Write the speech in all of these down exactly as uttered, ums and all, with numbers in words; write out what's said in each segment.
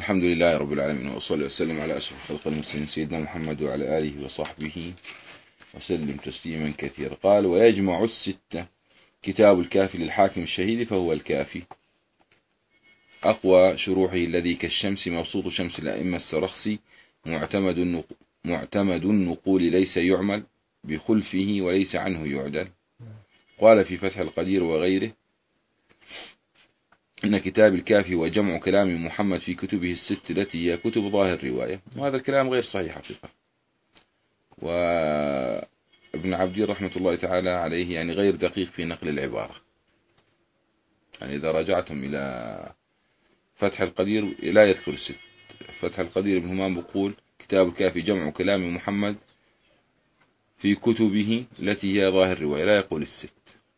الحمد لله رب العالمين، وصلى وسلم على أشرف خلق المسلمين سيدنا محمد وعلى آله وصحبه وسلم تسليما كثيرا. قال: ويجمع الستة كتاب الكافي للحاكم الشهيد فهو الكافي. أقوى شروحه الذي كالشمس مبسوط شمس الأئمة السرخسي معتمد معتمد النقول ليس يعمل بخلفه وليس عنه يعدل. قال في فتح القدير وغيره: إن كتاب الكافي وجمع كلام محمد في كتبه الست التي هي كتب ظاهر رواية. وهذا الكلام غير صحيح حقيقة. وابن عبدين رحمة الله تعالى عليه يعني غير دقيق في نقل العبارة. يعني إذا رجعتم إلى فتح القدير لا يذكر الست. فتح القدير ابن همام بيقول: كتاب الكافي جمع كلام محمد في كتبه التي هي ظاهر رواية، لا يقول الست،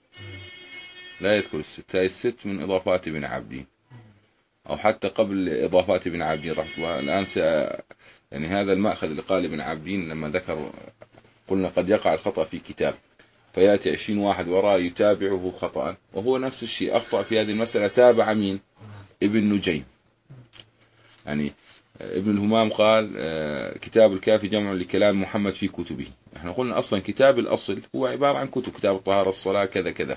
لا يذكر الست. هاي الست من إضافات ابن عبدين، أو حتى قبل إضافات ابن عبدين رحمه الله. الآن س... يعني هذا المأخذ اللي قال ابن عبدين لما ذكر، قلنا قد يقع الخطأ في كتاب فيأتي عشرين واحد وراء يتابعه خطأ، وهو نفس الشيء أخطأ في هذه المسألة. تابع مين؟ ابن نجيم. يعني ابن الهمام قال كتاب الكافي جمع لكلام محمد في كتبه. احنا قلنا أصلا كتاب الأصل هو عبارة عن كتب، كتاب الطهارة، الصلاة، كذا كذا.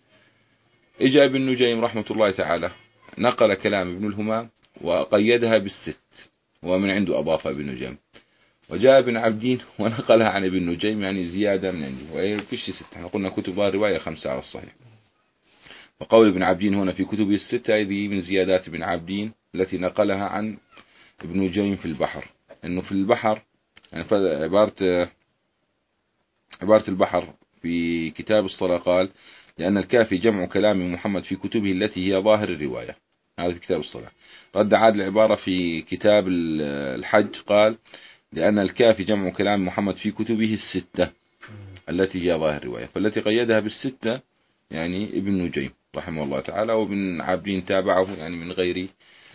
اجا ابن نجيم رحمة الله تعالى نقل كلام ابن الهمام وقيدها بالست، ومن عنده أضافة ابن نجيم. وجاء ابن عبدين ونقلها عن ابن نجيم، يعني زيادة من عنده، وهي فيش ست. احنا قلنا كتب الرواية خمسة على الصحيح. وقول ابن عبدين هنا في كتبه الستة هذه من زيادات ابن عبدين التي نقلها عن ابن نجيم في البحر. انه في البحر يعني عبارة عبارة البحر في كتاب الصلاة قال: لأن الكافي جمع كلام محمد في كتبه التي هي ظاهر الرواية. هذا في كتاب الصلاة. رد عاد العبارة في كتاب الحج قال: لأن الكافي جمع كلام محمد في كتبه الستة التي هي ظاهر الرواية. فالتي قيدها بالستة يعني ابن نجيم رحمه الله تعالى، وابن عابدين تابعه يعني من غير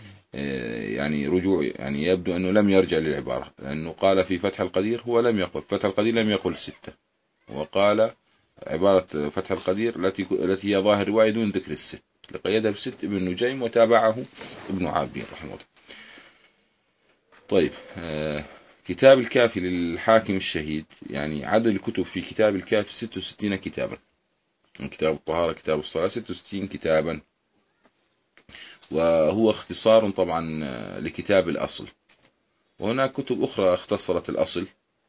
يعني رجوع. يعني يبدو أنه لم يرجع للعبارة، لأنه قال في فتح القدير هو لم يقل فتح القدير لم يقل ستة، وقال عبارة فتح القدير التي التي هي ظاهر رواية دون ذكر الست، لقيدها بالست ابن نجيم وتابعه ابن عابدين رحمه الله. طيب، كتاب الكافي للحاكم الشهيد، يعني عدد الكتب في كتاب الكافي ستة وستين كتابا. من كتاب الطهارة، كتاب الصلاة، ستة وستين كتابا. وهو اختصار طبعا لكتاب الأصل. وهناك كتب أخرى اختصرت الأصل،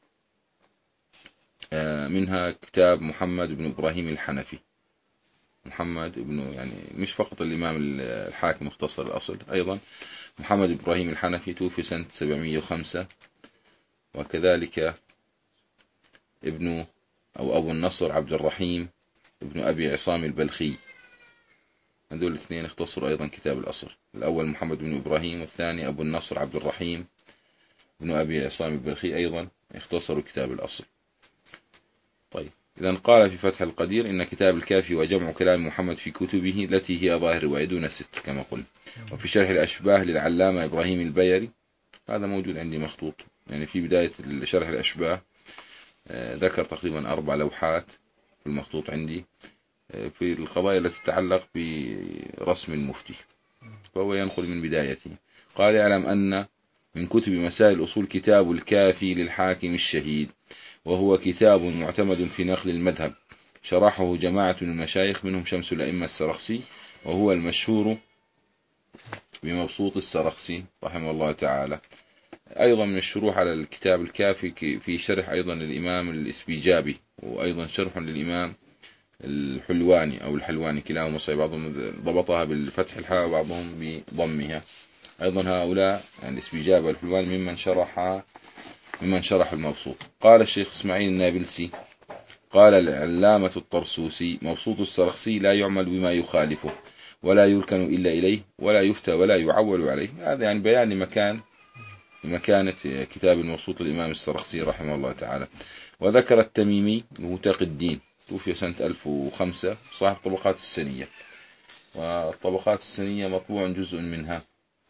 منها كتاب محمد بن إبراهيم الحنفي. محمد بن يعني مش فقط الإمام الحاكم اختصر الأصل، أيضا محمد بن إبراهيم الحنفي توفي سنة سبعمائة وخمسة. وكذلك ابن أو أبو النصر عبد الرحيم ابن أبي عصام البلخي. هذول الاثنين اختصروا أيضا كتاب الأصل. الأول محمد بن إبراهيم، والثاني أبو النصر عبد الرحيم ابن أبي عصام البلخي، أيضا اختصروا كتاب الأصل. طيب، إذن قال في فتح القدير: إن كتاب الكافي وجمع كلام محمد في كتبه التي هي ظاهر رواية دون ست كما قلنا. وفي شرح الأشباه للعلامة إبراهيم البيري، هذا موجود عندي مخطوط، يعني في بداية شرح الأشباه ذكر تقريبا أربع لوحات في المخطوط عندي في القضايا التي تتعلق برسم المفتي، فهو ينقل من بدايته. قال: يعلم أن من كتب مسائل الأصول كتاب الكافي للحاكم الشهيد، وهو كتاب معتمد في نقل المذهب، شرحه جماعة من المشايخ منهم شمس الأئمة السرخسي، وهو المشهور بمبسوط السرخسي رحمه الله تعالى. أيضا من الشروح على الكتاب الكافي في شرح أيضا للإمام الإسبيجابي، وأيضا شرح للإمام الحلواني أو الحلواني، كلاهما صحيح، بعضهم ضبطها بالفتح الحاء وبعضهم بضمها. أيضا هؤلاء يعني الإسبيجابي والحلواني ممن شرح ممن شرح المبسوط. قال الشيخ إسماعيل النابلسي: قال العلامة الطرسوسي: مبسوط السرخسي لا يعمل بما يخالفه، ولا يركن إلا إليه، ولا يفتى ولا يعول عليه. هذا يعني بيان لمكان لمكانة كتاب المبسوط الإمام السرخسي رحمه الله تعالى. وذكر التميمي وهو تقي الدين، توفي سنة ألف وخمسة، صاحب طبقات السنية. والطبقات السنية مطبوع جزء منها،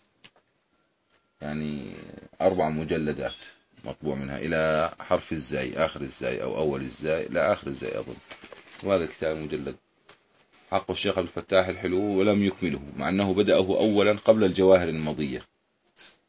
يعني أربع مجلدات مطبوع منها إلى حرف الزاي، آخر الزاي أو أول الزاي، لا آخر الزاي أظن. وهذا الكتاب مجلد حق الشيخ عبد الفتاح الحلو، ولم يكمله، مع أنه بدأه أولا قبل الجواهر المضية.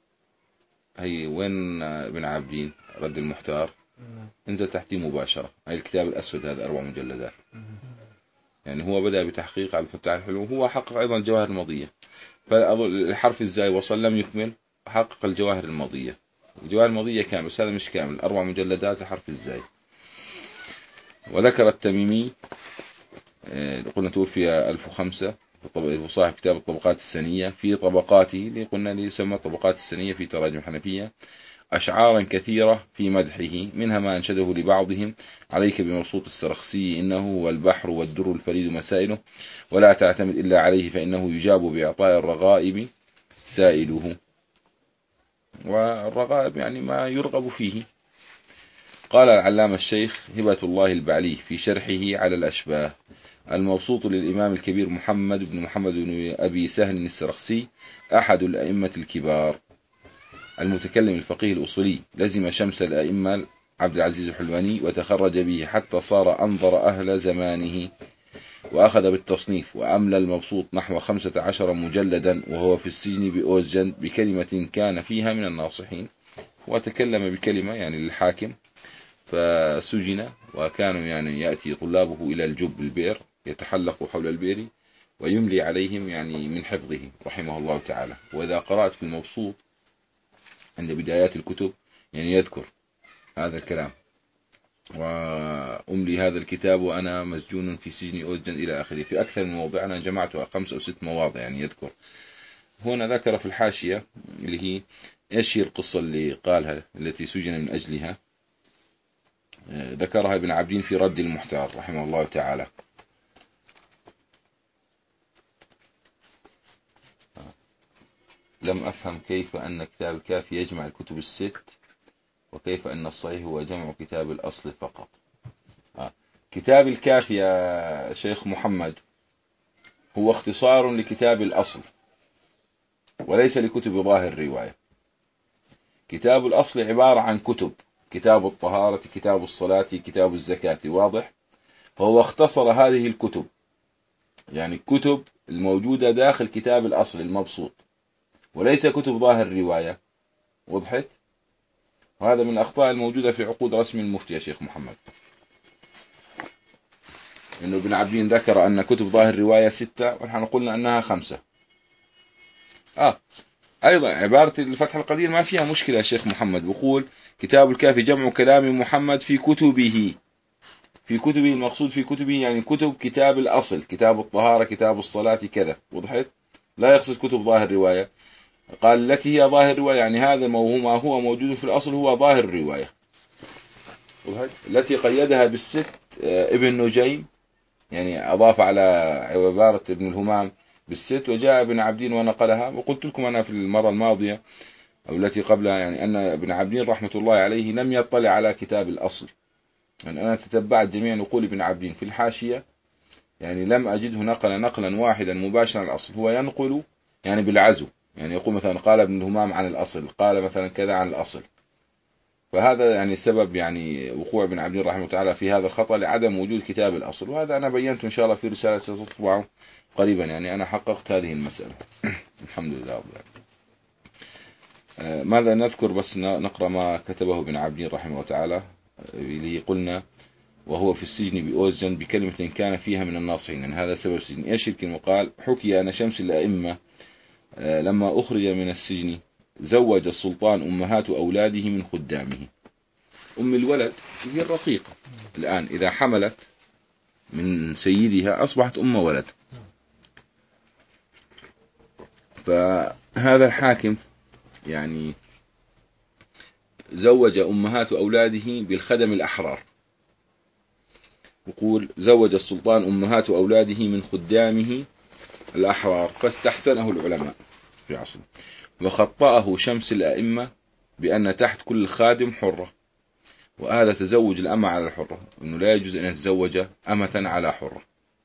هي وين ابن عابدين رد المحتار انزل تحتيه مباشرة. هاي الكتاب الأسود هذا أربع مجلدات. يعني هو بدأ بتحقيق على الفتاح الحلو، هو حقق أيضا الجواهر الماضية. فالحرف الزاي وصل لم يكمل، حقق الجواهر الماضية. الجواهر الماضية كامل بس هذا مش كامل، أربع مجلدات لحرف الزاي. وذكر التميمي قلنا توفي ألف وخمسة، وصاحب كتاب الطبقات السنية في طبقاته اللي قلنا اللي يسمى الطبقات السنية في تراجم الحنفية أشعارا كثيرة في مدحه، منها ما أنشده لبعضهم: عليك بمبسوط السرخسي إنه هو البحر والدر الفريد مسائله، ولا تعتمد إلا عليه فإنه يجاب بإعطاء الرغائب سائله. والرغائب يعني ما يرغب فيه. قال العلامة الشيخ هبة الله البعلي في شرحه على الأشباه: المبسوط للإمام الكبير محمد بن محمد بن أبي سهل السرخسي، أحد الأئمة الكبار، المتكلم الفقيه الأصولي، لزم شمس الأئمة عبد العزيز الحلواني وتخرج به حتى صار أنظر أهل زمانه، وأخذ بالتصنيف، وأملى المبسوط نحو خمسة عشر مجلدا وهو في السجن بأوزجن بكلمة كان فيها من الناصحين. وتكلم بكلمة يعني للحاكم فسجن، وكانوا يعني يأتي طلابه إلى الجب البئر يتحلق حول البئر ويملي عليهم يعني من حفظه رحمه الله تعالى. وإذا قرأت في المبسوط عند بدايات الكتب يعني يذكر هذا الكلام: وأملي هذا الكتاب وأنا مسجون في سجن أوزجن إلى آخره. في أكثر من موضع، أنا جمعتها خمس أو ست مواضع يعني يذكر. هنا ذكر في الحاشية اللي هي إيش هي القصة اللي قالها التي سجن من أجلها، ذكرها ابن عابدين في رد المحتار رحمه الله تعالى. لم أفهم كيف أن كتاب الكافي يجمع الكتب الست، وكيف أن الصحيح هو جمع كتاب الأصل فقط. آه. كتاب الكافي يا شيخ محمد هو اختصار لكتاب الأصل وليس لكتب ظاهر الرواية. كتاب الأصل عبارة عن كتب: كتاب الطهارة، كتاب الصلاة، كتاب الزكاة، واضح؟ فهو اختصر هذه الكتب، يعني كتب الموجودة داخل كتاب الأصل المبسوط، وليس كتب ظاهر الرواية. وضحت؟ وهذا من الأخطاء الموجودة في عقود رسم المفتي يا شيخ محمد، إنه ابن عابدين ذكر أن كتب ظاهر الرواية ستة ونحن قلنا أنها خمسة. آه أيضا عبارة الفتح القدير ما فيها مشكلة يا شيخ محمد، بقول كتاب الكافي جمع كلام محمد في كتبه. في كتبه المقصود في كتبه يعني كتب كتاب الأصل، كتاب الطهارة، كتاب الصلاة، كذا. وضحت؟ لا يقصد كتب ظاهر الرواية. قال التي هي ظاهر الرواية يعني هذا ما هو موجود في الأصل هو ظاهر الرواية. التي قيدها بالست ابن نجيم، يعني أضاف على عبارة ابن الهمام بالست، وجاء ابن عابدين ونقلها. وقلت لكم أنا في المرة الماضية أو التي قبلها يعني أن ابن عابدين رحمة الله عليه لم يطلع على كتاب الأصل. يعني أنا تتبعت جميع نقول ابن عابدين في الحاشية، يعني لم أجده نقل نقلا واحدا مباشرا الأصل. هو ينقل يعني بالعزو، يعني يقول مثلا قال ابن الهمام عن الأصل، قال مثلا كذا عن الأصل. فهذا يعني سبب يعني وقوع ابن عابدين رحمه الله تعالى في هذا الخطأ لعدم وجود كتاب الأصل. وهذا أنا بينته إن شاء الله في رسالة ستطبع قريبا، يعني أنا حققت هذه المسألة الحمد لله رب العالمين. ماذا نذكر بس نقرأ ما كتبه ابن عابدين رحمه الله تعالى اللي قلنا: وهو في السجن بأوزجن بكلمة كان فيها من الناصحين. يعني هذا سبب السجن. ايش الكلمة؟ قال: حكي أن شمس الأئمة لما أخرج من السجن زوج السلطان أمهات أولاده من خدامه. أم الولد هي الرقيقة، الآن إذا حملت من سيدها أصبحت أم ولد. فهذا الحاكم يعني زوج أمهات أولاده بالخدم الأحرار. يقول: زوج السلطان أمهات أولاده من خدامه الأحرار فاستحسنه العلماء في عصره، وخطأه شمس الأئمة بأن تحت كل خادم حرة. وهذا تزوج الأمة على الحرة، أنه لا يجوز أن يتزوج أمة على حرة.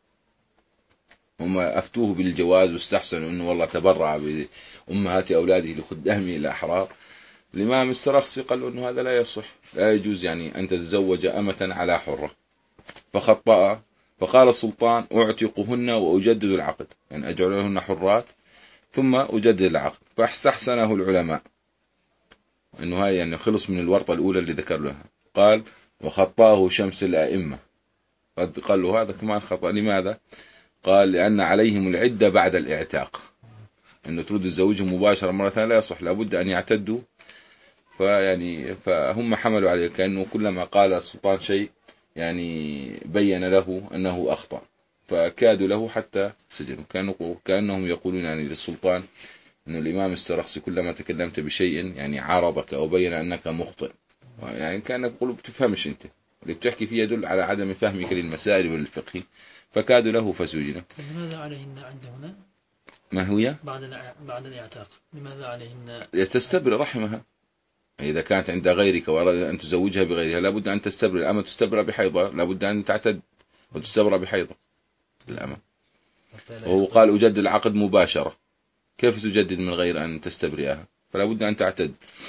هم أفتوه بالجواز واستحسنوا أنه والله تبرع بأمهات أولاده لخدامه الأحرار. الإمام السرخسي قال أنه هذا لا يصح، لا يجوز يعني أن تتزوج أمة على حرة. فخطأ، فقال السلطان: أعتقهن وأجدد العقد، يعني أجعلهن حرات ثم أجدد العقد. فاستحسنه العلماء انه هاي يعني خلص من الورطة الاولى اللي ذكر لها. قال وخطاه شمس الائمة، قد قال له هذا كمان خطأ. لماذا؟ قال لان عليهم العدة بعد الاعتاق، انه ترد تزوجهم مباشرة مرة ثانية لا يصح، لابد ان يعتدوا. فيعني فهم حملوا عليه كأنه كلما قال السلطان شيء يعني بين له أنه أخطأ، فكادوا له حتى سجنوا. كانوا كأنهم يقولون يعني للسلطان أن الإمام السرخسي كلما تكلمت بشيء يعني عارضك أو بين أنك مخطئ، يعني كأنك يقول بتفهمش أنت اللي بتحكي فيه، يدل على عدم فهمك للمسائل والفقه، فكادوا له فسجنوا. لماذا عليهن عند هنا؟ ما هي؟ بعد بعد الاعتاق لماذا عليهن؟ تستبرئ رحمها، إذا كانت عند غيرك وأراد أن تزوجها بغيرها لابد أن تستبرئ. الأمة تستبرئ بحيضة، لابد أن تعتد وتستبرئ بحيضة الأمة. وهو قال أجدد العقد مباشرة، كيف تجدد من غير أن تستبرئها؟ فلا بد أن تعتد.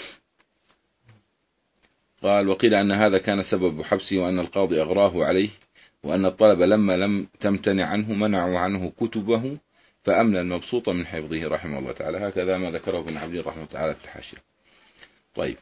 قال وقيل أن هذا كان سبب حبسه، وأن القاضي أغراه عليه، وأن الطلبة لما لم تمتنع عنه منعوا عنه كتبه فأمن المبسوط من حفظه رحمه الله تعالى. هكذا ما ذكره ابن عبد رحمه الله تعالى في الحاشية. طيب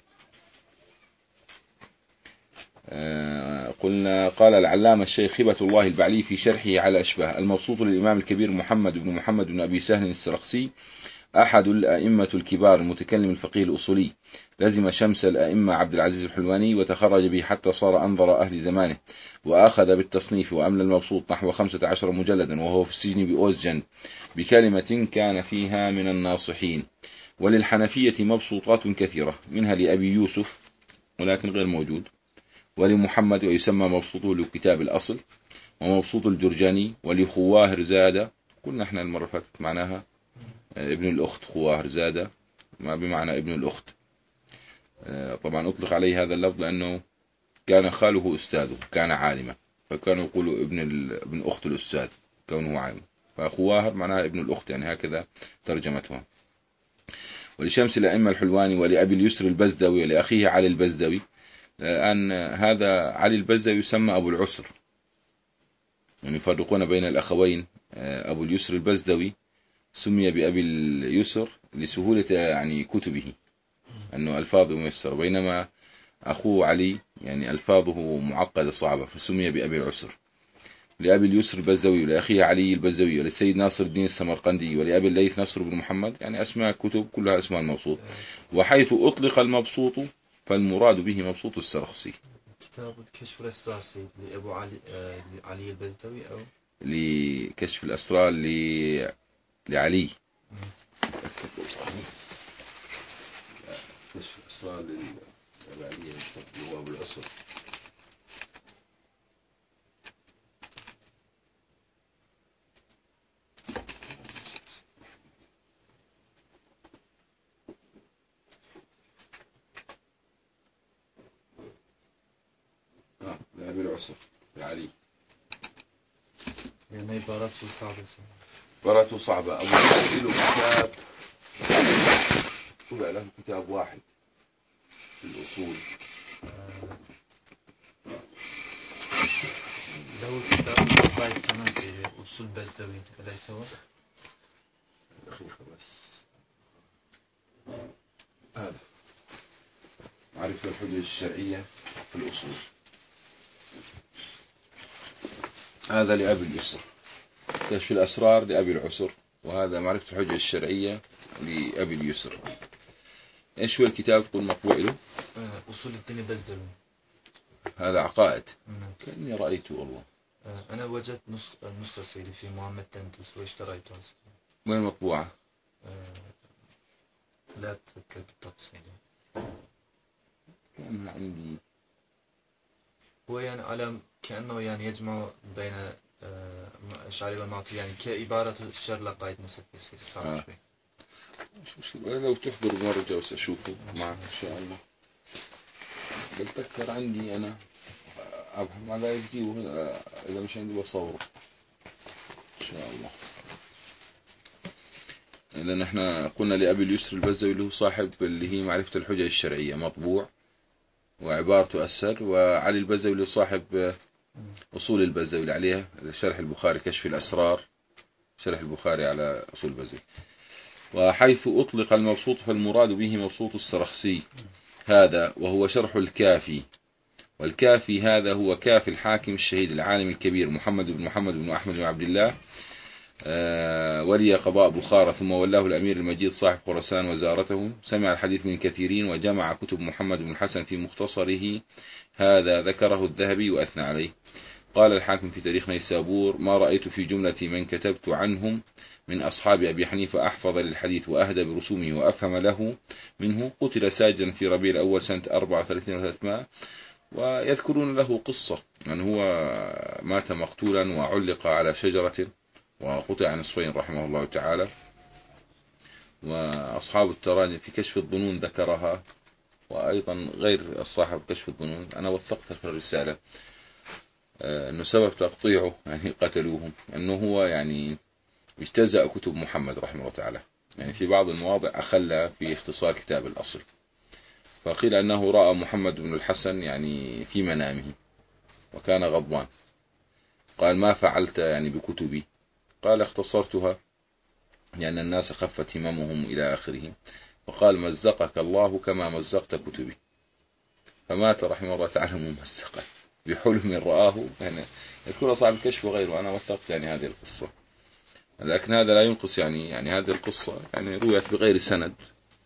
قلنا قال العلامة الشيخ هبة الله البعلي في شرحه على أشباه المبسوط للإمام الكبير محمد بن محمد بن أبي سهل السرخسي، أحد الأئمة الكبار المتكلم الفقيه الأصولي، لزم شمس الأئمة عبد العزيز الحلواني وتخرج به حتى صار أنظر أهل زمانه، وأخذ بالتصنيف وأمل المبسوط نحو خمسة عشر مجلدا وهو في السجن بأوزجن بكلمة كان فيها من الناصحين. وللحنفية مبسوطات كثيرة، منها لأبي يوسف ولكن غير موجود، ولمحمد ويسمى مبسوطه لكتاب الأصل، ومبسوط الجرجاني، ولخواهر زادة، قلنا احنا المرة فاتت معناها ابن الأخت، خواهر زادة ما بمعنى ابن الأخت. طبعا أطلق عليه هذا اللفظ لأنه كان خاله أستاذه كان عالما، فكانوا يقولوا ابن ابن أخت الأستاذ كونه عالم، فخواهر معناها ابن الأخت، يعني هكذا ترجمتها. ولشمس الأئمة الحلواني ولأبي اليسر البزدوي ولأخيه علي البزدوي، أن هذا علي البزدوي يسمى أبو العسر، يعني يفرقون بين الأخوين. أبو اليسر البزدوي سمي بأبي اليسر لسهولة يعني كتبه أنه ألفاظه ميسر، بينما أخوه علي يعني ألفاظه معقدة صعبة فسمي بأبي العسر. لأبي اليسر البزدوي ولأخيه علي البزدوي وللسيد ناصر الدين السمرقندي ولأبي الليث نصر بن محمد، يعني أسماء كتب كلها اسمها المبسوط. وحيث أطلق المبسوط فالمراد به مبسوط السرخسي. كتاب كشف الأسرار لأبو علي آه علي البزدوي أو لكشف الأسرار ل... لعلي كشف الأسرار لعلي هو أبو العسر. لأبي العسر لعلي، يعني عبارته صعبة. عبارته صعبة. أبو العسر له كتاب طلع له كتاب واحد في الأصول، له كتاب قاعد تناسي أصول بزدوي أليس هو؟ دقيقة بس، هذا معرفة الحجج الشرعية في الأصول، هذا لأبي اليسر. كشف الأسرار لأبي العسر، وهذا معرفة الحجج الشرعية لأبي اليسر. إيش هو الكتاب تقول مطبوع له؟ أصول الدين البزدوي، هذا عقائد. كأني رأيته والله. أنا وجدت نسخة سيدي في محمد تنتس واشتريتها. وين مطبوعة؟ لا أتذكر بالضبط سيدي. كان عندي هو يعني على كأنه يعني يجمع بين الشعري والمعطي، يعني كعبارة الشر لقايد نسب يصير صعب آه. شوي. مش مشكلة، لو تحضر مرة جلسة أشوفه معك إن شاء الله. بتذكر عندي أنا أبحث على يجيبه، إذا مش عندي بصوره إن شاء الله. لأن احنا قلنا لأبي اليسر البزدوي اللي هو صاحب اللي هي معرفة الحجج الشرعية مطبوع وعبارته أسهل، وعلي البزدوي اللي صاحب أصول البزدوي اللي عليها شرح البخاري كشف الأسرار، شرح البخاري على أصول البزدوي. وحيث أطلق المبسوط فالمراد به مبسوط السرخسي، هذا وهو شرح الكافي. والكافي هذا هو كافي الحاكم الشهيد العالم الكبير محمد بن محمد بن أحمد بن عبد الله ولي قضاء بخارى، ثم ولاه الأمير المجيد صاحب خراسان وزارته. سمع الحديث من كثيرين، وجمع كتب محمد بن الحسن في مختصره هذا، ذكره الذهبي وأثنى عليه. قال الحاكم في تاريخ نيسابور: ما رأيت في جملة من كتبت عنهم من أصحاب أبي حنيفة أحفظ للحديث وأهدى برسومه وأفهم له منه. قتل ساجدا في ربيع الأول سنة أربعة وثلاثين وثلاثمائة. ويذكرون له قصة أن هو مات مقتولا وعلق على شجرة وقطع نصفين رحمه الله تعالى. وأصحاب التراجم في كشف الظنون ذكرها، وأيضا غير صاحب كشف الظنون أنا وثقتها في الرسالة أنه سبب تقطيعه يعني قتلوهم أنه هو يعني اجتزأ كتب محمد رحمه الله تعالى، يعني في بعض المواضع أخلى في اختصار كتاب الأصل. فقيل أنه رأى محمد بن الحسن يعني في منامه وكان غضبان، قال: ما فعلت يعني بكتبي؟ قال: اختصرتها لأن الناس خفت هممهم إلى آخره. وقال: مزقك الله كما مزقت كتبي. فمات رحمه الله تعالى ممزقا بحلم رآه. يعني يذكر صاحب الكشف وغيره، أنا وثقت يعني هذه القصة، لكن هذا لا ينقص يعني يعني هذه القصة يعني رويت بغير سند،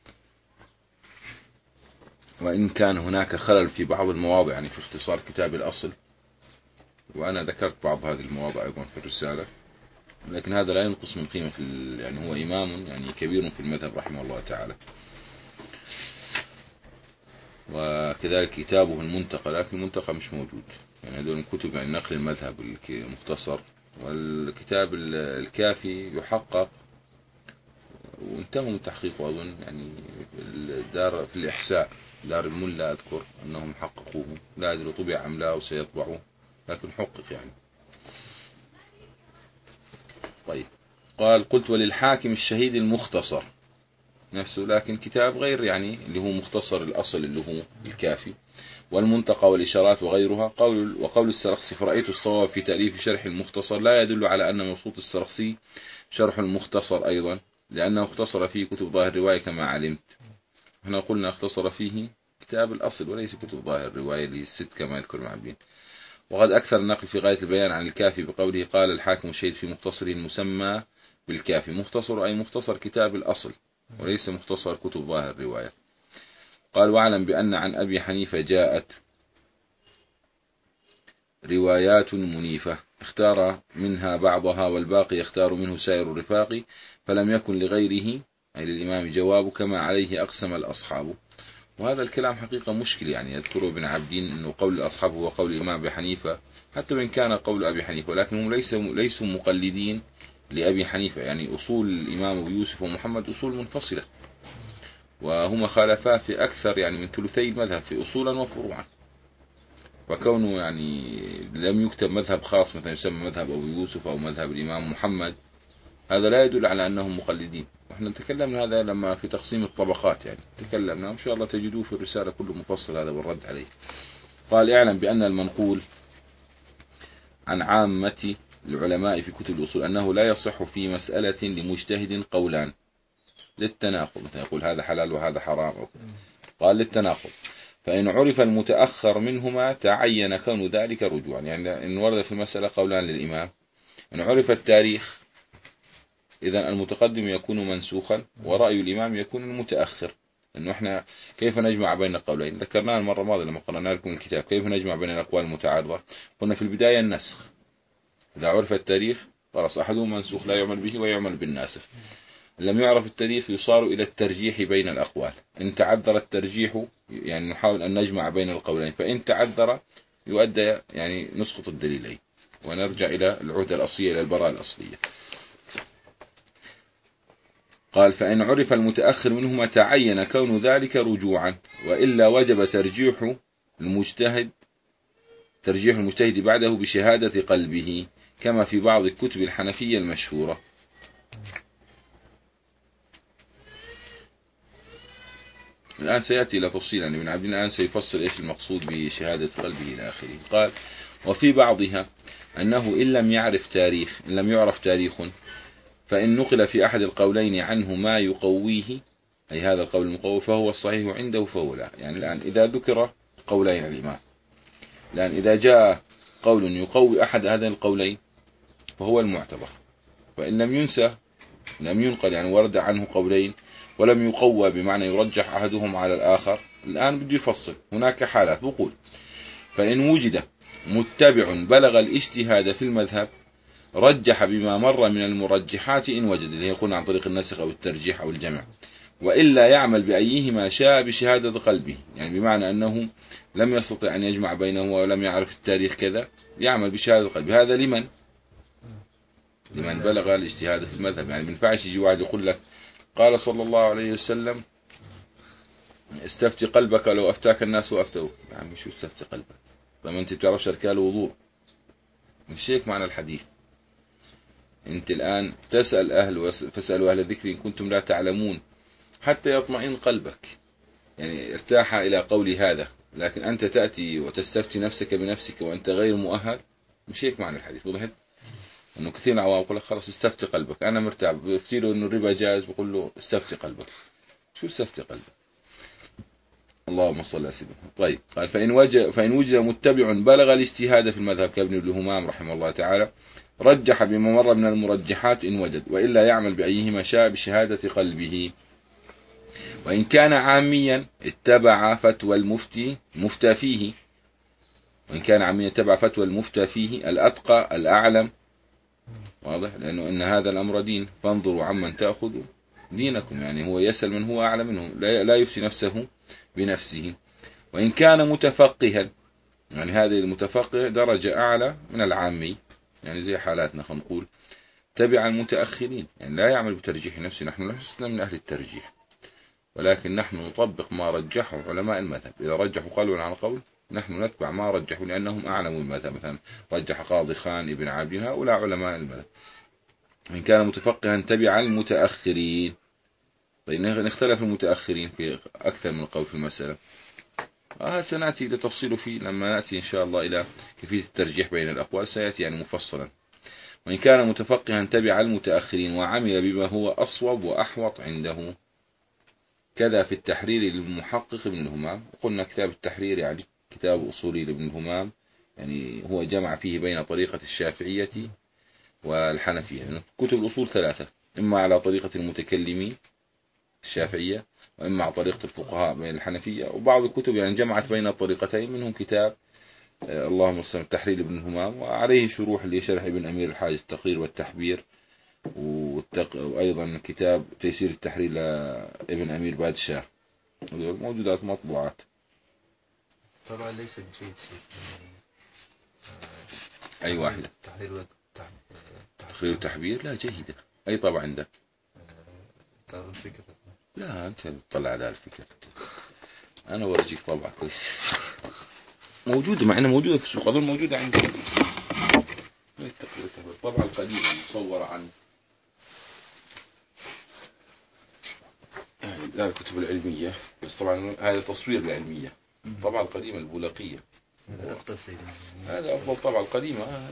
وإن كان هناك خلل في بعض المواضع يعني في اختصار كتاب الأصل، وأنا ذكرت بعض هذه المواضع أيضا في الرسالة، لكن هذا لا ينقص من قيمة يعني هو إمام يعني كبير في المذهب رحمه الله تعالى. وكذلك كتابه المنتقى، لكن المنتقى مش موجود، يعني هذول الكتب يعني نقل المذهب المختصر. والكتاب الكافي يحقق وانتهوا من تحقيقه أظن يعني الدار في الإحساء، دار الملا أذكر أنهم حققوه، لا أدري طبع أم لا وسيطبعوه، لكن حقق يعني. طيب، قال: قلت وللحاكم الشهيد المختصر نفسه، لكن كتاب غير يعني اللي هو مختصر الأصل اللي هو الكافي، والمنتقى والإشارات وغيرها. قول وقول السرخسي: فرأيت الصواب في تأليف شرح المختصر، لا يدل على أن مبسوط السرخسي شرح المختصر أيضا، لأنه اختصر فيه كتب ظاهر الرواية كما علمت. احنا قلنا اختصر فيه كتاب الأصل وليس كتب ظاهر الرواية اللي الست كما يذكر المعبين. وقد أكثر النقل في غاية البيان عن الكافي بقوله: قال الحاكم الشهيد في مختصره المسمى بالكافي. مختصر أي مختصر كتاب الأصل وليس مختصر كتب ظاهر الرواية. قال: واعلم بأن عن أبي حنيفة جاءت روايات منيفة، اختار منها بعضها والباقي يختار منه سائر الرفاق، فلم يكن لغيره أي للإمام جواب، كما عليه أقسم الأصحاب. وهذا الكلام حقيقة مشكل، يعني يذكر ابن عبدين أنه قول الأصحاب هو قول الإمام أبي حنيفة، حتى وإن كان قول أبي حنيفة، ولكنهم ليسوا ليسوا مقلدين لأبي حنيفة. يعني أصول الإمام أبو يوسف ومحمد أصول منفصلة، وهما خالفا في أكثر يعني من ثلثي المذهب في أصولا وفروعا. وكونه يعني لم يكتب مذهب خاص مثلا يسمى مذهب أبو يوسف أو مذهب الإمام محمد، هذا لا يدل على أنهم مقلدين. وإحنا تكلمنا هذا لما في تقسيم الطبقات، يعني تكلمنا إن شاء الله تجدوه في الرسالة كله مفصل هذا والرد عليه. قال: اعلم بأن المنقول عن عامة العلماء في كتب الأصول أنه لا يصح في مسألة لمجتهد قولان للتناقض، مثلا يقول هذا حلال وهذا حرام، قال للتناقض، فإن عرف المتأخر منهما تعين كون ذلك رجوعا. يعني إن ورد في المسألة قولان للإمام، إن عرف التاريخ إذا المتقدم يكون منسوخا ورأي الإمام يكون المتأخر. إنه إحنا كيف نجمع بين القولين؟ ذكرناها المرة الماضية لما قرأنا لكم الكتاب، كيف نجمع بين الأقوال المتعارضة؟ قلنا في البداية النسخ، إذا عرف التاريخ خلاص أحدهم منسوخ لا يعمل به ويعمل بالناسخ. لم يعرف التاريخ يصار إلى الترجيح بين الأقوال. إن تعذر الترجيح يعني نحاول أن نجمع بين القولين، فإن تعذر يؤدى يعني نسقط الدليلين ونرجع إلى العهدة الأصلية، إلى البراءة الأصلية. قال: فإن عرف المتأخر منهما تعين كون ذلك رجوعا، وإلا وجب ترجيح المجتهد ترجيح المجتهد بعده بشهادة قلبه، كما في بعض الكتب الحنفية المشهورة. الآن سيأتي إلى تفصيل، يعني ابن عبدين الآن سيفصل إيش المقصود بشهادة قلبه إلى آخره. قال: وفي بعضها أنه إن لم يعرف تاريخ إن لم يعرف تاريخ فإن نقل في أحد القولين عنه ما يقويه أي هذا القول المقوي فهو الصحيح عنده فهو لا. يعني الآن إذا ذكر قولين الإمام، الآن إذا جاء قول يقوي أحد هذين القولين فهو المعتبر، فإن لم ينسى لم ينقل يعني ورد عنه قولين ولم يقوى بمعنى يرجح أحدهم على الآخر، الآن بده يفصل. هناك حالات بقول فإن وجد متبع بلغ الاجتهاد في المذهب رجح بما مر من المرجحات إن وجد، اللي يكون عن طريق النسخ أو الترجيح أو الجمع، وإلا يعمل بأيهما شاء بشهادة قلبه. يعني بمعنى أنه لم يستطع أن يجمع بينه ولم يعرف التاريخ كذا، يعمل بشهادة قلبه. هذا لمن لمن بلغ الاجتهاد في المذهب. يعني من ينفعش يجي واحد يقول لك قال صلى الله عليه وسلم استفتي قلبك لو أفتاك الناس وأفتوك. يعني شو استفتي قلبك؟ لما أنت بتعرفش أركان الوضوء، مش هيك معنى الحديث. أنت الآن تسأل أهل فاسألوا أهل الذكر إن كنتم لا تعلمون حتى يطمئن قلبك، يعني ارتاح إلى قولي هذا. لكن أنت تأتي وتستفتي نفسك بنفسك وأنت غير مؤهل، مش هيك معنى الحديث. وضحت انه كثير من العوام يقول لك خلاص استفتي قلبك، انا مرتاح، بفتي له انه الربا جائز بقول له استفتي قلبك. شو استفتي قلبك؟ اللهم صل على سيدنا. طيب قال فإن وجد فإن وجد متبع بلغ الاجتهاد في المذهب كابن الهمام رحمه الله تعالى رجح بما مر من المرجحات إن وجد، وإلا يعمل بأيهما شاء بشهادة قلبه. وإن كان عاميا اتبع فتوى المفتي مفتى فيه، وإن كان عاميا اتبع فتوى المفتى فيه الأتقى الأعلم. واضح؟ لأنه إن هذا الأمر دين، فانظروا عمن تأخذوا دينكم. يعني هو يسأل من هو أعلم منه، لا يفتي نفسه بنفسه. وإن كان متفقها، يعني هذه المتفقه درجة أعلى من العامي، يعني زي حالاتنا خلينا نقول تبع المتأخرين، يعني لا يعمل بترجيح نفسه. نحن لسنا من أهل الترجيح، ولكن نحن نطبق ما رجحه علماء المذهب. إذا رجحوا قالوا عن قول نحن نتبع ما رجحوا لأنهم أعلموا المذهب. مثلا رجح قاضي خان ابن عابدين، هؤلاء علماء المذهب. إن كان متفقها تبع المتأخرين. طيب نختلف المتأخرين في أكثر من قول في المسألة، هذا سنأتي لتفصيل فيه لما نأتي إن شاء الله إلى كيفية الترجيح بين الأقوال، سيأتي يعني مفصلا. وإن كان متفقها تبع المتأخرين وعمل بما هو أصوب وأحوط عنده، كذا في التحرير للمحقق ابن الهمام. قلنا كتاب التحرير يعني كتاب أصولي لابن الهمام، يعني هو جمع فيه بين طريقة الشافعية والحنفية. يعني كتب الأصول ثلاثة، إما على طريقة المتكلمين الشافعية، وإما على طريقة الفقهاء بين الحنفية. وبعض الكتب يعني جمعت بين الطريقتين، منهم كتاب اللهم صل التحرير ابن الهمام، وعليه شروح لشرح ابن أمير الحاج التقرير والتحبير، والتق... وأيضا كتاب تيسير التحرير لابن أمير بادشاه، موجودات مطبوعات. طبعا ليس بجيد شيء. أي واحدة؟ التحرير والتحرير والتحبير لا جيدة. أي طبعا عندك؟ دار الفكر. لا أنت تطلع دار الفكر، أنا ورجيك طبعا كويس موجودة، مع أنها موجودة في السوق، أظن موجودة عندي. الطبعة القديمة مصورة عن يعني دار الكتب العلمية، بس طبعا هذا تصوير العلمية. الطبعة القديمة البولقية هذا أفضل طبعة القديمة هذه.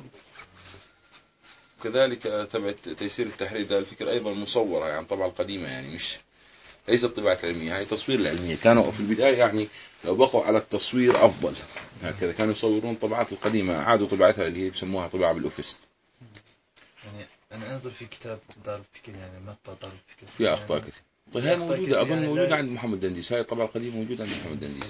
كذلك تبع تيسير التحرير دار الفكر أيضا مصورة، يعني طبعة القديمة، يعني مش ليست الطباعة العلمية، هي تصوير العلمية. كانوا في البداية يعني لو بقوا على التصوير أفضل، هكذا كانوا يصورون طبعات القديمة، عادوا طباعتها اللي هي بسموها طباعة بالأوفيس. يعني أنا أنظر في كتاب دار الفكر، يعني مطبع دار الفكر فيها أخطاء كثير. طيب هاي موجودة أظن يعني موجودة عند محمد دنديس، هاي الطبعة القديمة موجودة عند محمد دنديس.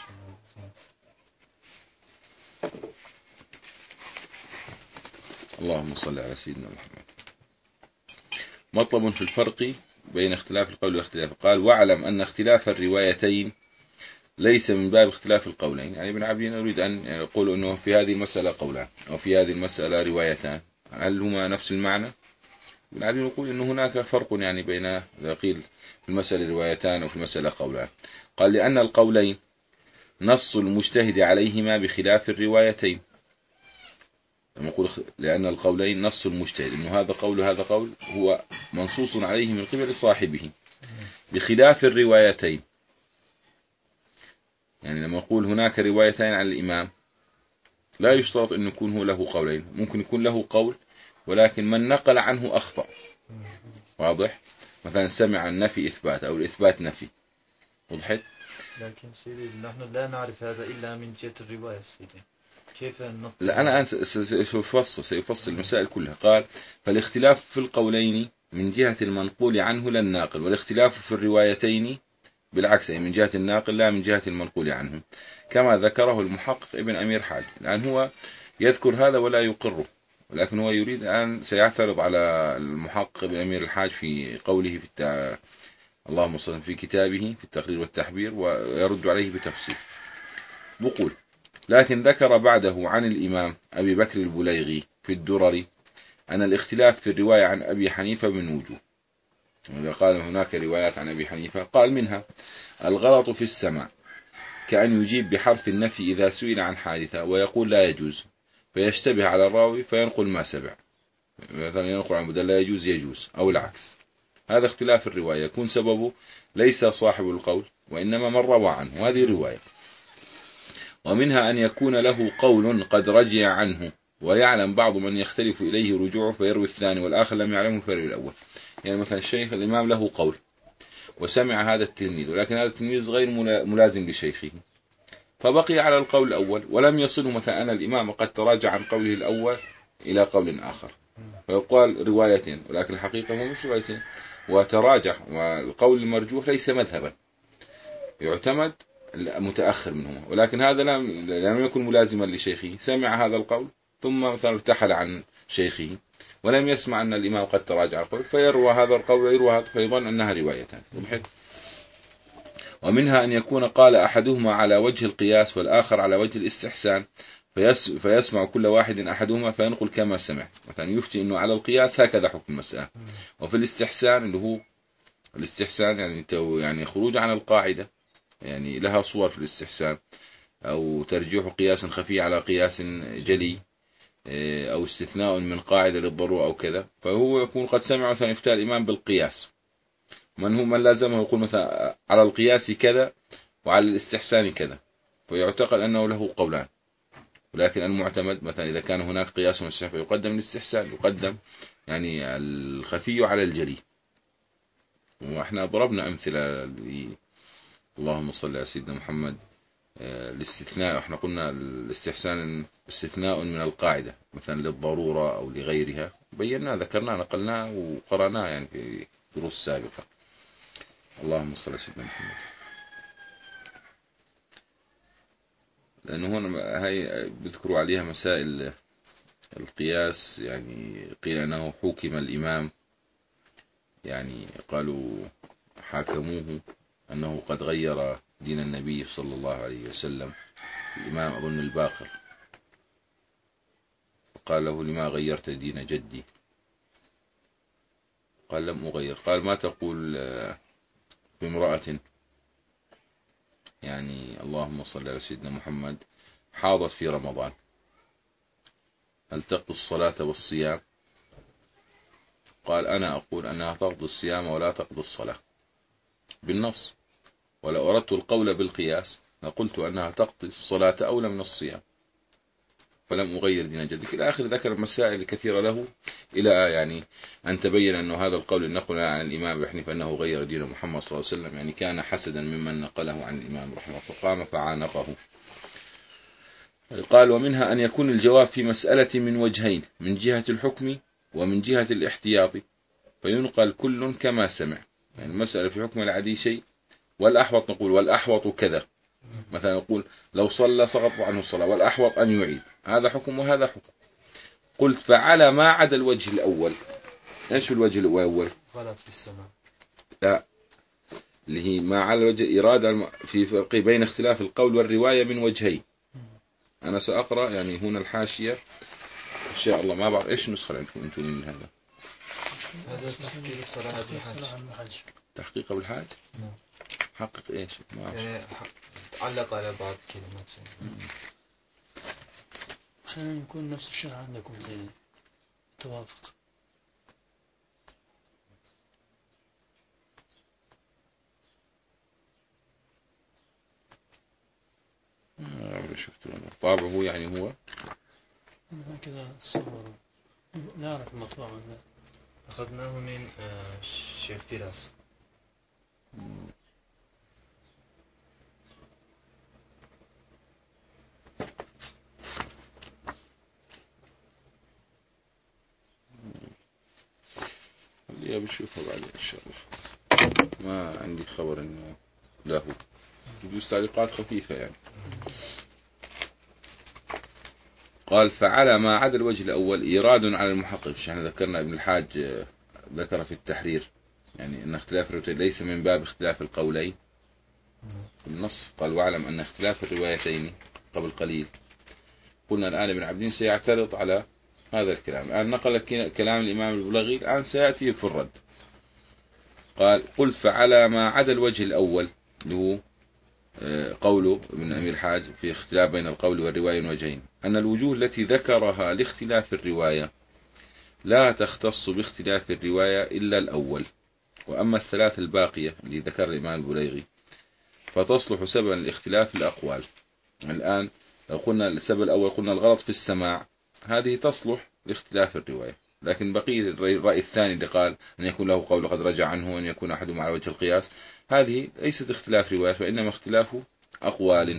اللهم صل على سيدنا محمد. مطلب في الفرق بين اختلاف القول واختلاف. قال واعلم أن اختلاف الروايتين ليس من باب اختلاف القولين. يعني ابن عابدين يريد أن يقول أنه في هذه المسألة قولان أو في هذه المسألة روايتان، هل هما نفس المعنى؟ ابن عابدين يقول أنه هناك فرق يعني بين إذا قيل في المسألة روايتان أو في المسألة قولان. قال لأن القولين نص المجتهد عليهما بخلاف الروايتين. لما يقول لأن القولين نص المجتهد، إنه هذا قول هذا قول هو منصوص عليه من قبل صاحبه بخلاف الروايتين. يعني لما يقول هناك روايتين عن الإمام لا يشترط أن يكون هو له قولين، ممكن يكون له قول ولكن من نقل عنه أخطأ. واضح؟ مثلا سمع النفي إثبات أو الإثبات نفي. وضحت؟ لكن سيدي نحن لا نعرف هذا إلا من جهة الرواية سيدي. كيف نطلع؟ لا أنا الآن سيفصل سيفصل المسائل كلها. قال فالاختلاف في القولين من جهة المنقول عنه لا الناقل، والاختلاف في الروايتين بالعكس أي من جهة الناقل لا من جهة المنقول عنه، كما ذكره المحقق ابن أمير حاج. الآن هو يذكر هذا ولا يقره، ولكن هو يريد أن سيعترض على المحقق ابن أمير الحاج في قوله في التع... اللهم صل في كتابه في التقرير والتحبير، ويرد عليه بتفصيل. بقول لكن ذكر بعده عن الإمام أبي بكر البليغي في الدرر أن الاختلاف في الرواية عن أبي حنيفة من وجوه. إذا قال هناك روايات عن أبي حنيفة قال منها الغلط في السمع، كأن يجيب بحرف النفي إذا سئل عن حادثة ويقول لا يجوز، فيشتبه على الراوي فينقل ما سمع، مثلا ينقل عن بدل لا يجوز يجوز أو العكس. هذا اختلاف الرواية يكون سببه ليس صاحب القول وإنما من روى عنه، هذه رواية. ومنها أن يكون له قول قد رجع عنه ويعلم بعض من يختلف إليه رجوعه فيروي الثاني والآخر لم يعلمه فيروي الأول. يعني مثلا الشيخ الإمام له قول وسمع هذا التلميذ، ولكن هذا التلميذ غير ملازم لشيخه، فبقي على القول الأول ولم يصله مثلا أن الإمام قد تراجع عن قوله الأول إلى قول آخر، فيقال روايتين، ولكن الحقيقة هو مش روايتين، وتراجع، والقول المرجوح ليس مذهبا يعتمد متأخر منهما، ولكن هذا لم يكن ملازما لشيخه، سمع هذا القول ثم مثلا ارتحل عن شيخه ولم يسمع أن الإمام قد تراجع القول، فيروى هذا القول ويروى هذا فيظن أنها روايتان. ومنها أن يكون قال أحدهما على وجه القياس والآخر على وجه الاستحسان، فيسمع كل واحد أحدهما فينقل كما سمع، مثلا يفتي أنه على القياس هكذا حكم المسألة، وفي الاستحسان اللي هو الاستحسان يعني يعني خروج عن القاعدة، يعني لها صور في الاستحسان، أو ترجيح قياس خفي على قياس جلي، أو استثناء من قاعدة للضرورة أو كذا، فهو يكون قد سمع مثلا إفتاء الإمام بالقياس، من هو من لازمه يقول مثلا على القياس كذا وعلى الاستحسان كذا، فيعتقد أنه له قولان، ولكن المعتمد مثلا إذا كان هناك قياس واستحسان يقدم الاستحسان، يقدم يعني الخفي على الجلي. وإحنا ضربنا أمثلة ل اللهم صل على سيدنا محمد الاستثناء، احنا قلنا الاستحسان استثناء من القاعدة مثلا للضرورة أو لغيرها، بينا ذكرنا نقلنا وقرأناه يعني في دروس سابقة. اللهم صل على سيدنا محمد. لأنه هنا هاي بذكروا عليها مسائل القياس، يعني قيل أنه حكم الإمام، يعني قالوا حاكموه أنه قد غير دين النبي صلى الله عليه وسلم، الإمام أظن الباقر، قال له لما غيرت دين جدي؟ قال لم أغير. قال ما تقول في امرأة يعني اللهم صل على سيدنا محمد حاضت في رمضان، هل تقضي الصلاة والصيام؟ قال أنا أقول أنها تقضي الصيام ولا تقضي الصلاة بالنص، ولو أردت القول بالقياس لقلت أنها تقضي الصلاة أولى من الصيام، فلم أغير دين جدك إلى آخر. ذكر مسائل كثيرة له إلى يعني أن تبين أنه هذا القول النقل عن الإمام أبي حنيفة أنه غير دين محمد صلى الله عليه وسلم يعني كان حسدا ممن نقله عن الإمام رحمه الله فقام فعانقه. قال ومنها أن يكون الجواب في مسألة من وجهين، من جهة الحكم ومن جهة الاحتياط، فينقل كل كما سمع، يعني المسألة في حكم العادي شيء، والأحوط نقول والأحوط كذا، مثلا نقول لو صلى سقط عنه الصلاة والأحوط أن يعيد، هذا حكم وهذا حكم. قلت فعلى ما عدا الوجه الأول، إيش الوجه الأول؟ غلط في السماء، لا اللي هي ما على وجه إرادة في فرق بين اختلاف القول والرواية من وجهين. أنا سأقرأ يعني هنا الحاشية إن شاء الله، ما بعرف إيش نسخة عندكم أنتم من هذا؟ هذا تحقيق صلاة الحج. تحقيق بالحاج؟ نعم. حقق إيش؟ ما أعرف. يعني علق على بعض كلمات. أحيانا يكون نفس الشيء عندكم زي توافق. آه شفت طابعه يعني هو هكذا الصور لا أعرف المطبعة ولا أخذناه من آه، الشيخ فراس. اللي بشوفها بعدين إن شاء الله. ما عندي خبر إنه له يجوز تعليقات خفيفة يعني. قال فعلى ما عدا الوجه الأول إيراد على المحقق. احنا ذكرنا ابن الحاج ذكر في التحرير يعني أن اختلاف الروايتين ليس من باب اختلاف القولين النص. قال واعلم أن اختلاف الروايتين قبل قليل. قلنا الآن ابن عبدين سيعترض على هذا الكلام. الآن نقل كلام الإمام البلاغي، الآن سيأتي في الرد. قال قلت فعلى ما عدا الوجه الأول اللي هو قوله ابن أمير الحاج في اختلاف بين القول والرواية وجهين، أن الوجوه التي ذكرها لاختلاف الرواية لا تختص باختلاف الرواية إلا الأول، وأما الثلاث الباقية اللي ذكر الإمام البليغي فتصلح سببا لاختلاف الأقوال. الآن لو قلنا السبب الأول قلنا الغلط في السماع، هذه تصلح لاختلاف الرواية. لكن بقية الرأي الثاني اللي قال أن يكون له قول قد رجع عنه وأن يكون أحدهم على وجه القياس، هذه ليست اختلاف رواية وإنما اختلاف أقوال.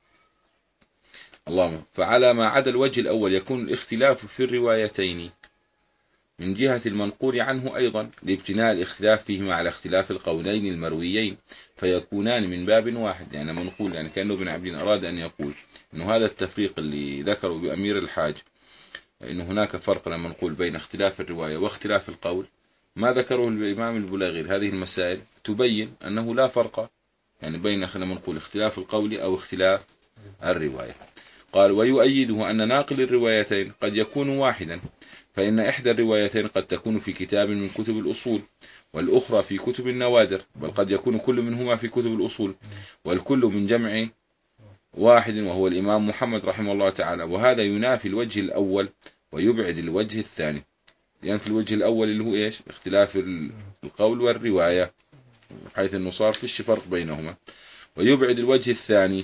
اللهم فعلى ما عدا الوجه الأول يكون الاختلاف في الروايتين من جهة المنقول عنه أيضا لابتناء الاختلاف فيهما على اختلاف القولين المرويين فيكونان من باب واحد. يعني منقول يعني كأنه ابن عبدين أراد أن يقول أنه هذا التفريق اللي ذكره بأمير الحاج أن هناك فرق لما نقول بين اختلاف الرواية واختلاف القول، ما ذكره الإمام البلاغي هذه المسائل تبين أنه لا فرق يعني بين خلينا نقول اختلاف القول أو اختلاف الرواية. قال ويؤيده أن ناقل الروايتين قد يكون واحدا، فإن إحدى الروايتين قد تكون في كتاب من كتب الأصول والأخرى في كتب النوادر، بل قد يكون كل منهما في كتب الأصول، والكل من جمع واحد وهو الإمام محمد رحمه الله تعالى. وهذا ينافي الوجه الأول ويبعد الوجه الثاني. يعني في الوجه الأول اللي هو إيش اختلاف القول والرواية حيث أنه صار فيش فرق بينهما، ويبعد الوجه الثاني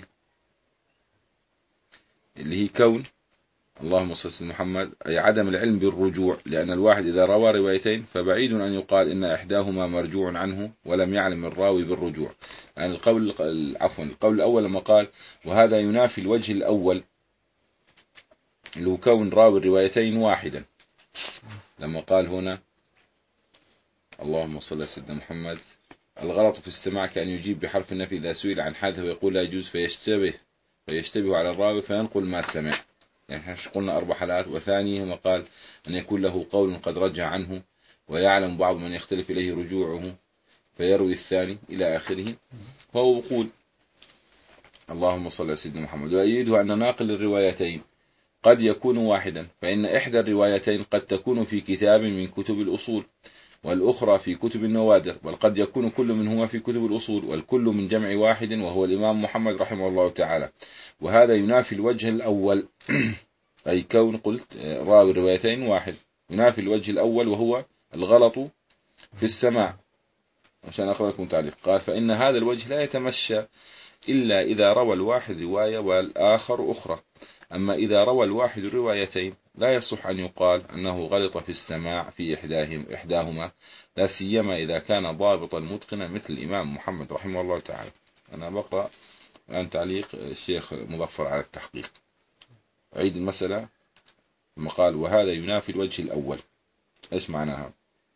اللي هي كون اللهم صل على محمد أي عدم العلم بالرجوع، لأن الواحد إذا روى روايتين فبعيد أن يقال إن إحداهما مرجوع عنه ولم يعلم الراوي بالرجوع. يعني القول عفوا القول الأول لما قال وهذا ينافي الوجه الأول اللي هو كون راوي الروايتين واحدا، لما قال هنا اللهم صل على سيدنا محمد الغلط في السماع كأن يجيب بحرف النفي إذا سئل عن حادث ويقول لا يجوز فيشتبه فيشتبه على الراوي فينقل ما سمع. يعني قلنا أربع حالات. وثانيهما قال أن يكون له قول قد رجع عنه ويعلم بعض من يختلف إليه رجوعه فيروي الثاني إلى آخره. فهو يقول اللهم صل على سيدنا محمد ويؤيده أن ناقل الروايتين قد يكون واحدا، فإن إحدى الروايتين قد تكون في كتاب من كتب الأصول والأخرى في كتب النوادر، بل قد يكون كل منهما في كتب الأصول، والكل من جمع واحد وهو الإمام محمد رحمه الله تعالى. وهذا ينافي الوجه الأول أي كون قلت راوي الروايتين واحد، ينافي الوجه الأول وهو الغلط في السماع. عشان أقرأ لكم تعليق قال فإن هذا الوجه لا يتمشى إلا إذا روى الواحد رواية والآخر أخرى. أما إذا روى الواحد روايتين لا يصح أن يقال أنه غلط في السماع في إحداهم إحداهما، لا سيما إذا كان ضابطا متقنا مثل الإمام محمد رحمه الله تعالى. أنا بقرأ الآن تعليق الشيخ مظفر على التحقيق. أعيد المسألة. ثم قال وهذا ينافي الوجه الأول. إيش معناها؟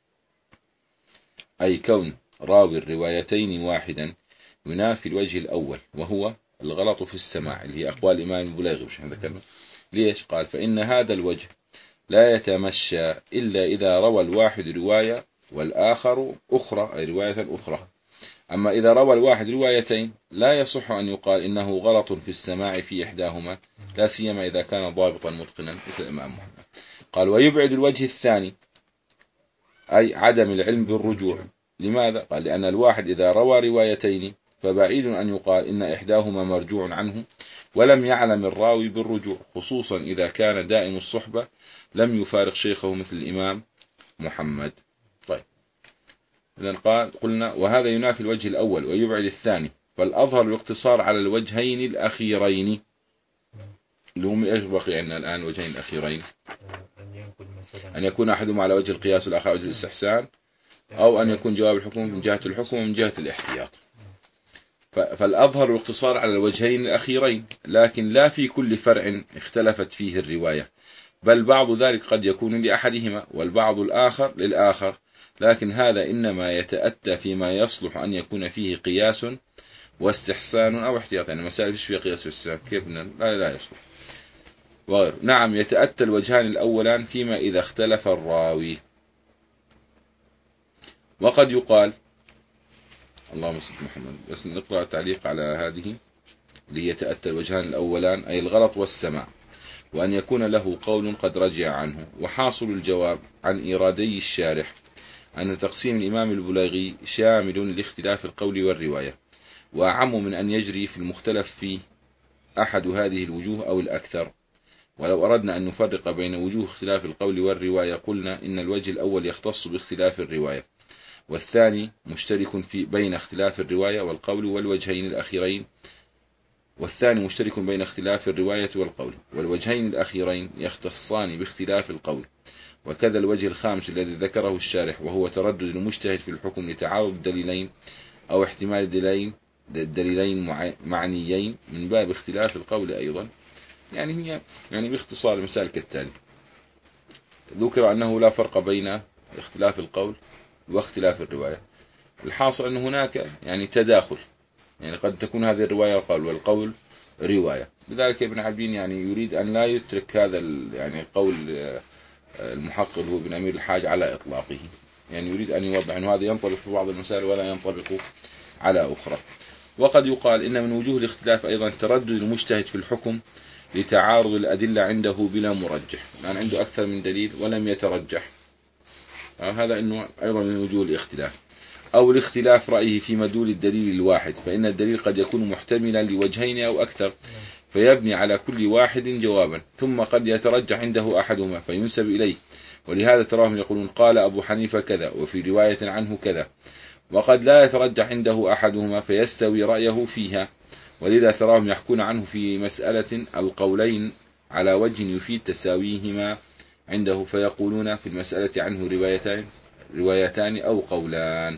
أي كون راوي الروايتين واحدا ينافي الوجه الأول وهو الغلط في السماع اللي هي أقوال الإمام البلاغي. مش ذكرنا ليش؟ قال فإن هذا الوجه لا يتمشى إلا إذا روى الواحد رواية والآخر أخرى أي رواية أخرى. أما إذا روى الواحد روايتين لا يصح أن يقال إنه غلط في السماع في إحداهما، لا سيما إذا كان ضابطا متقنا مثل الإمام محمد. قال ويبعد الوجه الثاني أي عدم العلم بالرجوع. لماذا؟ قال لأن الواحد إذا روى روايتين فبعيد أن يقال إن إحداهما مرجوع عنه ولم يعلم الراوي بالرجوع، خصوصا إذا كان دائم الصحبة لم يفارق شيخه مثل الإمام محمد. طيب إذن قال قلنا وهذا ينافي الوجه الأول ويبعد الثاني، فالأظهر الاقتصار على الوجهين الأخيرين اللي هم إيش بقي عندنا الآن؟ وجهين الأخيرين أن ينقل مثلا أن يكون أحدهما على وجه القياس والآخر على وجه الاستحسان، أو أن يكون جواب الحكم من جهة الحكم ومن جهة الاحتياط. فالأظهر الاقتصار على الوجهين الأخيرين، لكن لا في كل فرع اختلفت فيه الرواية، بل بعض ذلك قد يكون لأحدهما والبعض الآخر للآخر، لكن هذا إنما يتأتى فيما يصلح أن يكون فيه قياس واستحسان أو احتياط. يعني مسائل فيش فيها قياس واستحسان كيف؟ لا لا يصلح وغير. نعم يتأتى الوجهان الأولان فيما إذا اختلف الراوي. وقد يقال، اللهم صل محمد، بس نقرأ تعليق على هذه اللي يتأتى الوجهان الأولان، أي الغلط والسماع، وأن يكون له قول قد رجع عنه. وحاصل الجواب عن إيرادي الشارح أن تقسيم الإمام البلاغي شامل لاختلاف القول والرواية، وأعم من أن يجري في المختلف فيه أحد هذه الوجوه أو الأكثر. ولو أردنا أن نفرق بين وجوه اختلاف القول والرواية قلنا إن الوجه الأول يختص باختلاف الرواية، والثاني مشترك في بين اختلاف الرواية والقول، والوجهين الأخيرين والثاني مشترك بين اختلاف الرواية والقول، والوجهين الأخيرين يختصان باختلاف القول. وكذا الوجه الخامس الذي ذكره الشارح، وهو تردد المجتهد في الحكم لتعارض الدليلين أو احتمال الدليلين الدليلين معنيين من باب اختلاف القول أيضا. يعني هي يعني باختصار المسائل كالتالي: ذكر أنه لا فرق بين اختلاف القول واختلاف الرواية. الحاصل أن هناك يعني تداخل، يعني قد تكون هذه الرواية قول والقول رواية. لذلك ابن عابدين يعني يريد أن لا يترك هذا يعني قول المحقق هو ابن أمير الحاج على إطلاقه، يعني يريد أن يوضح أن هذا ينطبق في بعض المسائل ولا ينطبق على أخرى. وقد يقال إن من وجوه الاختلاف أيضا تردد المجتهد في الحكم لتعارض الأدلة عنده بلا مرجح، يعني عنده أكثر من دليل ولم يترجح، هذا إنه أيضا من وجوه الاختلاف. أو لاختلاف رأيه في مدلول الدليل الواحد، فإن الدليل قد يكون محتملا لوجهين أو أكثر، فيبني على كل واحد جوابا، ثم قد يترجح عنده أحدهما فينسب إليه. ولهذا تراهم يقولون قال أبو حنيفة كذا وفي رواية عنه كذا، وقد لا يترجح عنده أحدهما فيستوي رأيه فيها. ولذا تراهم يحكون عنه في مسألة القولين على وجه يفيد تساويهما عنده، فيقولون في المسألة عنه روايتان روايتان أو قولان.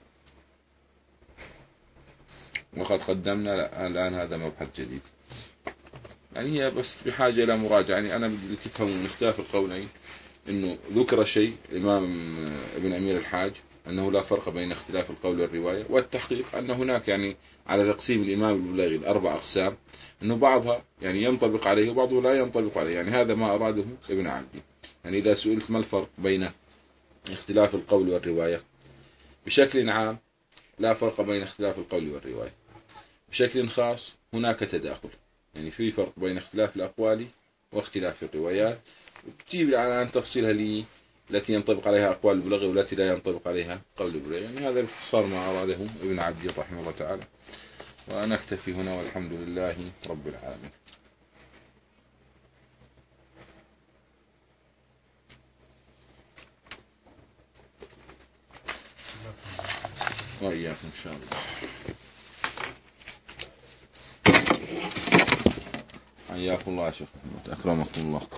وقد قدمنا الآن هذا مبحث جديد، يعني هي بس بحاجة إلى مراجعة. يعني أنا بدي تفهم من اختلاف القولين إنه ذكر شيء الإمام ابن أمير الحاج أنه لا فرق بين اختلاف القول والرواية، والتحقيق أن هناك يعني على تقسيم الإمام البلاغي الأربع أقسام أنه بعضها يعني ينطبق عليه وبعضه لا ينطبق عليه. يعني هذا ما أراده ابن عابدين. يعني إذا سئلت ما الفرق بين اختلاف القول والرواية، بشكل عام لا فرق بين اختلاف القول والرواية. بشكل خاص هناك تداخل، يعني في فرق بين اختلاف الأقوال واختلاف الروايات، وبتجيب على أن تفصيلها لي التي ينطبق عليها أقوال البلاغي والتي لا ينطبق عليها قول البلاغي. يعني هذا باختصار ما أراده ابن عابدين رحمه الله تعالى. وأنا أكتفي هنا والحمد لله رب العالمين. وإياكم إن شاء الله. حياكم الله يا شيخ، أكرمكم الله.